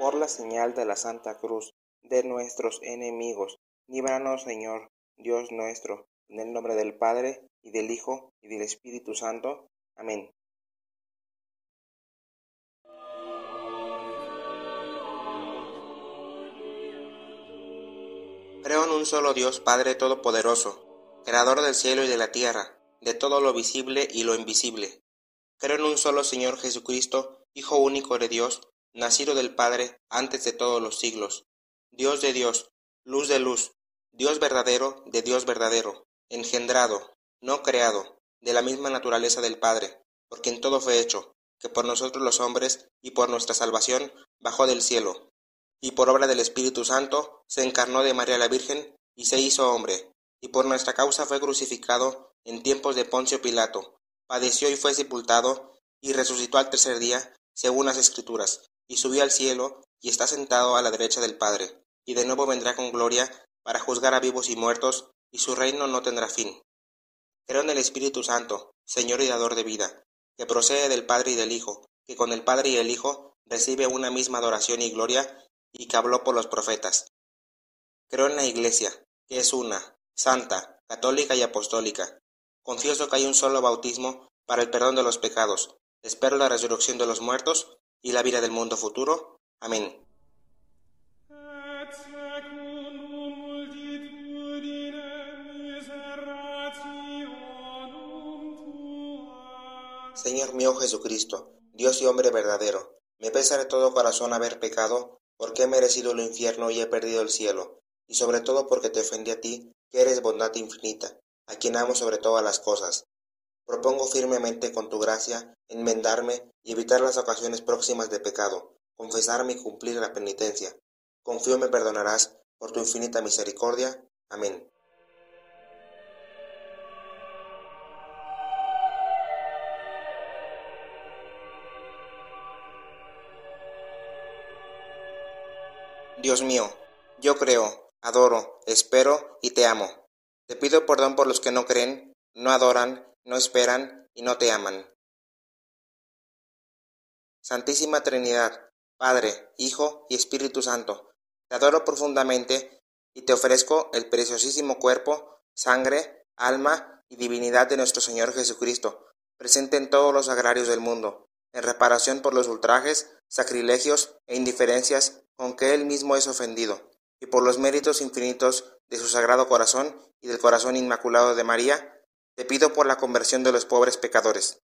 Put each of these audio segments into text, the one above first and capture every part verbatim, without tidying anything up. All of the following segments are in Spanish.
por la señal de la Santa Cruz de nuestros enemigos, líbranos, Señor, Dios nuestro, en el nombre del Padre, y del Hijo, y del Espíritu Santo. Amén. Creo en un solo Dios, Padre Todopoderoso, Creador del cielo y de la tierra, de todo lo visible y lo invisible. Creo en un solo Señor Jesucristo, Hijo único de Dios, nacido del Padre antes de todos los siglos, Dios de Dios, luz de luz, Dios verdadero de Dios verdadero, engendrado, no creado, de la misma naturaleza del Padre, por quien todo fue hecho, que por nosotros los hombres y por nuestra salvación bajó del cielo, y por obra del Espíritu Santo se encarnó de María la Virgen y se hizo hombre, y por nuestra causa fue crucificado en tiempos de Poncio Pilato, padeció y fue sepultado, y resucitó al tercer día, según las Escrituras, y subió al cielo, y está sentado a la derecha del Padre, y de nuevo vendrá con gloria para juzgar a vivos y muertos, y su reino no tendrá fin. Creo en el Espíritu Santo, Señor y dador de vida, que procede del Padre y del Hijo, que con el Padre y el Hijo recibe una misma adoración y gloria, y que habló por los profetas. Creo en la Iglesia, que es una, santa, católica y apostólica. Confieso que hay un solo bautismo para el perdón de los pecados. Espero la resurrección de los muertos y la vida del mundo futuro. Amén. Señor mío Jesucristo, Dios y hombre verdadero, me pesa de todo corazón haber pecado, porque he merecido el infierno y he perdido el cielo, y sobre todo porque te ofendí a ti, que eres bondad infinita, a quien amo sobre todas las cosas. Propongo firmemente con tu gracia enmendarme y evitar las ocasiones próximas de pecado, confesarme y cumplir la penitencia. Confío me perdonarás por tu infinita misericordia. Amén. Dios mío, yo creo, adoro, espero y te amo. Te pido perdón por los que no creen, no adoran, no esperan y no te aman. Santísima Trinidad, Padre, Hijo y Espíritu Santo, te adoro profundamente y te ofrezco el preciosísimo cuerpo, sangre, alma y divinidad de nuestro Señor Jesucristo, presente en todos los sagrarios del mundo, en reparación por los ultrajes, sacrilegios e indiferencias con que Él mismo es ofendido, y por los méritos infinitos de su Sagrado Corazón y del Corazón Inmaculado de María, te pido por la conversión de los pobres pecadores.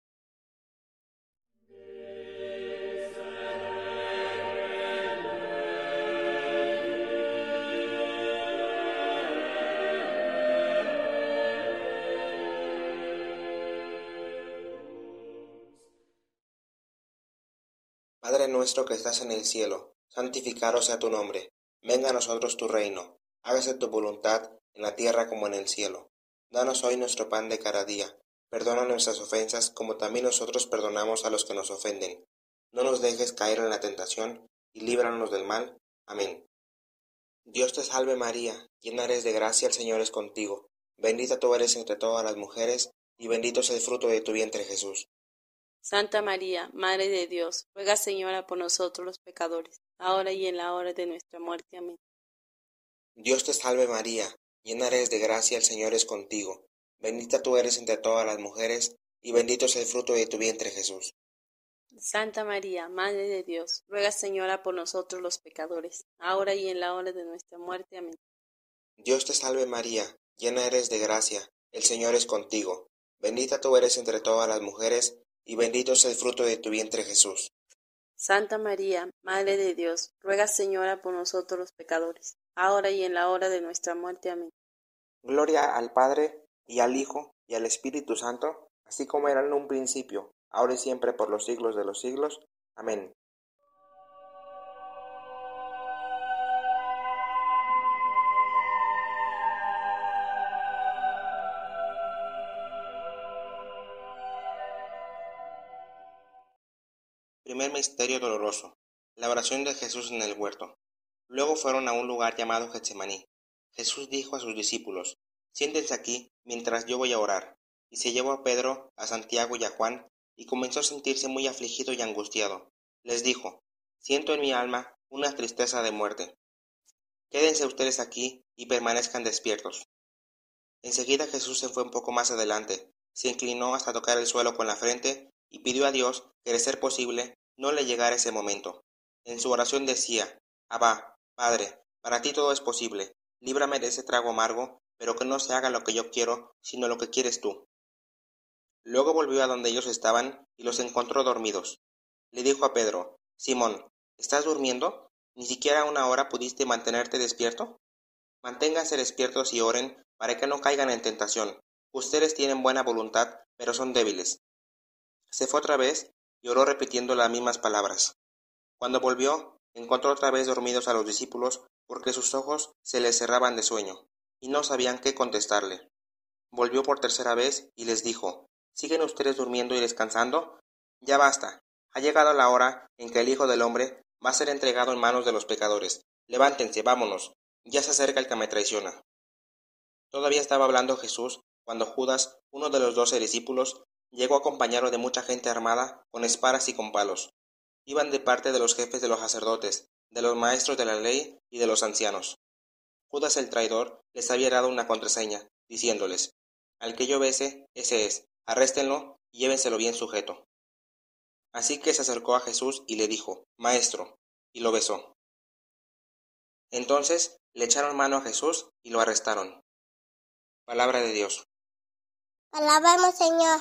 Padre nuestro que estás en el cielo, santificado sea tu nombre. Venga a nosotros tu reino. Hágase tu voluntad en la tierra como en el cielo. Danos hoy nuestro pan de cada día. Perdona nuestras ofensas como también nosotros perdonamos a los que nos ofenden. No nos dejes caer en la tentación y líbranos del mal. Amén. Dios te salve María, llena eres de gracia, el Señor es contigo. Bendita tú eres entre todas las mujeres y bendito es el fruto de tu vientre Jesús. Santa María, Madre de Dios, ruega, Señora, por nosotros los pecadores, ahora y en la hora de nuestra muerte. Amén. Dios te salve María, llena eres de gracia, el Señor es contigo. Bendita tú eres entre todas las mujeres, y bendito es el fruto de tu vientre Jesús. Santa María, Madre de Dios, ruega, Señora, por nosotros los pecadores, ahora y en la hora de nuestra muerte. Amén. Dios te salve María, llena eres de gracia, el Señor es contigo. Bendita tú eres entre todas las mujeres, y bendito es el fruto de tu vientre Jesús. Santa María, Madre de Dios, ruega, Señora, por nosotros los pecadores, ahora y en la hora de nuestra muerte. Amén. Gloria al Padre, y al Hijo, y al Espíritu Santo, así como era en un principio, ahora y siempre por los siglos de los siglos. Amén. Primer misterio doloroso. La oración de Jesús en el huerto. Luego fueron a un lugar llamado Getsemaní. Jesús dijo a sus discípulos: Siéntense aquí mientras yo voy a orar. Y se llevó a Pedro, a Santiago y a Juan, y comenzó a sentirse muy afligido y angustiado. Les dijo: siento en mi alma una tristeza de muerte. Quédense ustedes aquí y permanezcan despiertos. Enseguida Jesús se fue un poco más adelante, se inclinó hasta tocar el suelo con la frente y pidió a Dios que, de ser posible, no le llegara ese momento. En su oración decía: Abba, Padre, para ti todo es posible, líbrame de ese trago amargo, pero que no se haga lo que yo quiero, sino lo que quieres tú. Luego volvió a donde ellos estaban y los encontró dormidos. Le dijo a Pedro: Simón, ¿estás durmiendo? ¿Ni siquiera una hora pudiste mantenerte despierto? Manténganse despiertos y oren para que no caigan en tentación. Ustedes tienen buena voluntad, pero son débiles. Se fue otra vez y oró repitiendo las mismas palabras. Cuando volvió, encontró otra vez dormidos a los discípulos, porque sus ojos se les cerraban de sueño, y no sabían qué contestarle. Volvió por tercera vez y les dijo: ¿Siguen ustedes durmiendo y descansando? Ya basta. Ha llegado la hora en que el Hijo del Hombre va a ser entregado en manos de los pecadores. Levántense, vámonos. Ya se acerca el que me traiciona. Todavía estaba hablando Jesús cuando Judas, uno de los doce discípulos, llegó acompañado de mucha gente armada con espadas y con palos. Iban de parte de los jefes de los sacerdotes, de los maestros de la ley y de los ancianos. Judas el traidor les había dado una contraseña, diciéndoles: Al que yo bese, ese es, arréstenlo y llévenselo bien sujeto. Así que se acercó a Jesús y le dijo: Maestro, y lo besó. Entonces le echaron mano a Jesús y lo arrestaron. Palabra de Dios. Alabamos, Señor.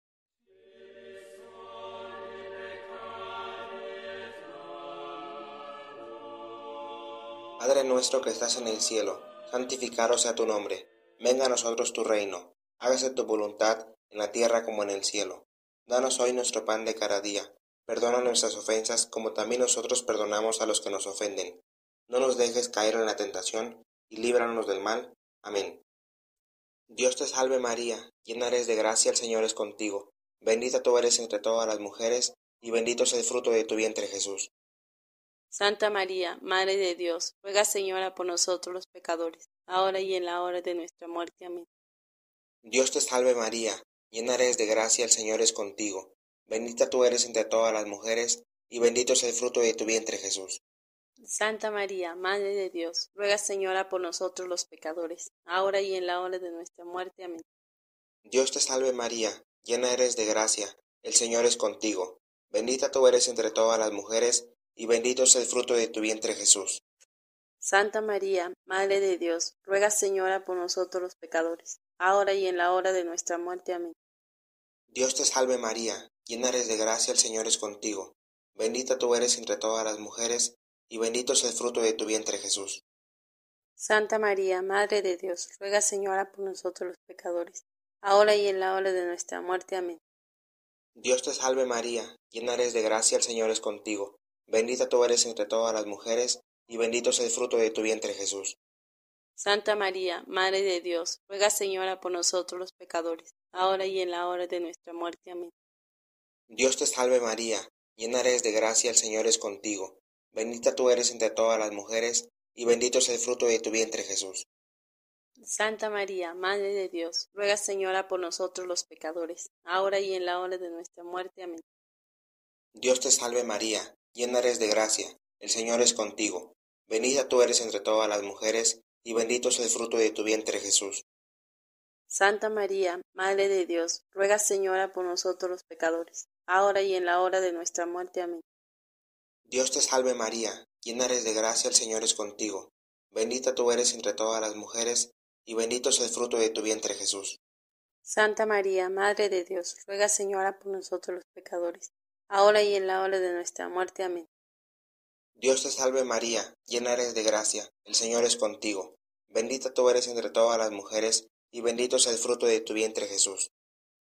Padre nuestro que estás en el cielo, santificado sea tu nombre. Venga a nosotros tu reino. Hágase tu voluntad en la tierra como en el cielo. Danos hoy nuestro pan de cada día. Perdona nuestras ofensas como también nosotros perdonamos a los que nos ofenden. No nos dejes caer en la tentación y líbranos del mal. Amén. Dios te salve María, llena eres de gracia, el Señor es contigo. Bendita tú eres entre todas las mujeres, y bendito es el fruto de tu vientre Jesús. Santa María, Madre de Dios, ruega, Señora, por nosotros los pecadores, ahora y en la hora de nuestra muerte. Amén. Dios te salve María, llena eres de gracia, el Señor es contigo. Bendita tú eres entre todas las mujeres, y bendito es el fruto de tu vientre Jesús. Santa María, Madre de Dios, ruega, Señora, por nosotros los pecadores, ahora y en la hora de nuestra muerte. Amén. Dios te salve María, llena eres de gracia, el Señor es contigo. Bendita tú eres entre todas las mujeres, y bendito es el fruto de tu vientre Jesús. Santa María, Madre de Dios, ruega, Señora, por nosotros los pecadores, ahora y en la hora de nuestra muerte. Amén. Dios te salve María, llena eres de gracia, el Señor es contigo. Bendita tú eres entre todas las mujeres, y bendito es el fruto de tu vientre Jesús. Santa María, Madre de Dios, ruega, Señora, por nosotros los pecadores, ahora y en la hora de nuestra muerte. Amén. Dios te salve María, llena eres de gracia, el Señor es contigo. Bendita tú eres entre todas las mujeres, y bendito es el fruto de tu vientre Jesús. Santa María, Madre de Dios, ruega, Señora, por nosotros los pecadores, ahora y en la hora de nuestra muerte. Amén. Dios te salve María, llena eres de gracia, el Señor es contigo. Bendita tú eres entre todas las mujeres, y bendito es el fruto de tu vientre Jesús. Santa María, Madre de Dios, ruega, Señora, por nosotros los pecadores, ahora y en la hora de nuestra muerte. Amén. Dios te salve María, llena eres de gracia, el Señor es contigo. Bendita tú eres entre todas las mujeres, y bendito es el fruto de tu vientre Jesús. Santa María, Madre de Dios, ruega, Señora, por nosotros los pecadores, ahora y en la hora de nuestra muerte. Amén. Dios te salve María, llena eres de gracia, el Señor es contigo. Bendita tú eres entre todas las mujeres, y bendito es el fruto de tu vientre Jesús. Santa María, Madre de Dios, ruega, Señora, por nosotros los pecadores, ahora y en la hora de nuestra muerte. Amén. Dios te salve María, llena eres de gracia, el Señor es contigo. Bendita tú eres entre todas las mujeres, y bendito es el fruto de tu vientre Jesús.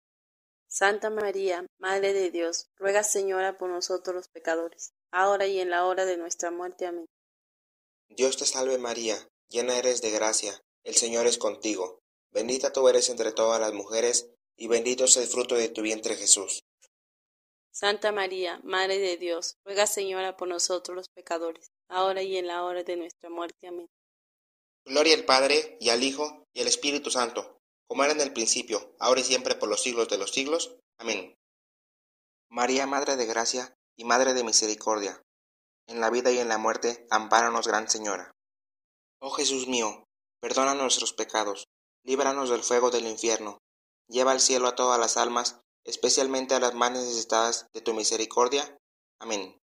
Santa María, Madre de Dios, ruega, Señora, por nosotros los pecadores, ahora y en la hora de nuestra muerte. Amén. Dios te salve María, llena eres de gracia, el Señor es contigo. Bendita tú eres entre todas las mujeres, y bendito es el fruto de tu vientre Jesús. Santa María, Madre de Dios, ruega, Señora, por nosotros los pecadores, ahora y en la hora de nuestra muerte. Amén. Gloria al Padre, y al Hijo, y al Espíritu Santo, como era en el principio, ahora y siempre por los siglos de los siglos. Amén. María, Madre de Gracia y Madre de Misericordia, en la vida y en la muerte, ampáranos, Gran Señora. Oh Jesús mío, perdona nuestros pecados, líbranos del fuego del infierno, lleva al cielo a todas las almas, especialmente a las más necesitadas de tu misericordia. Amén.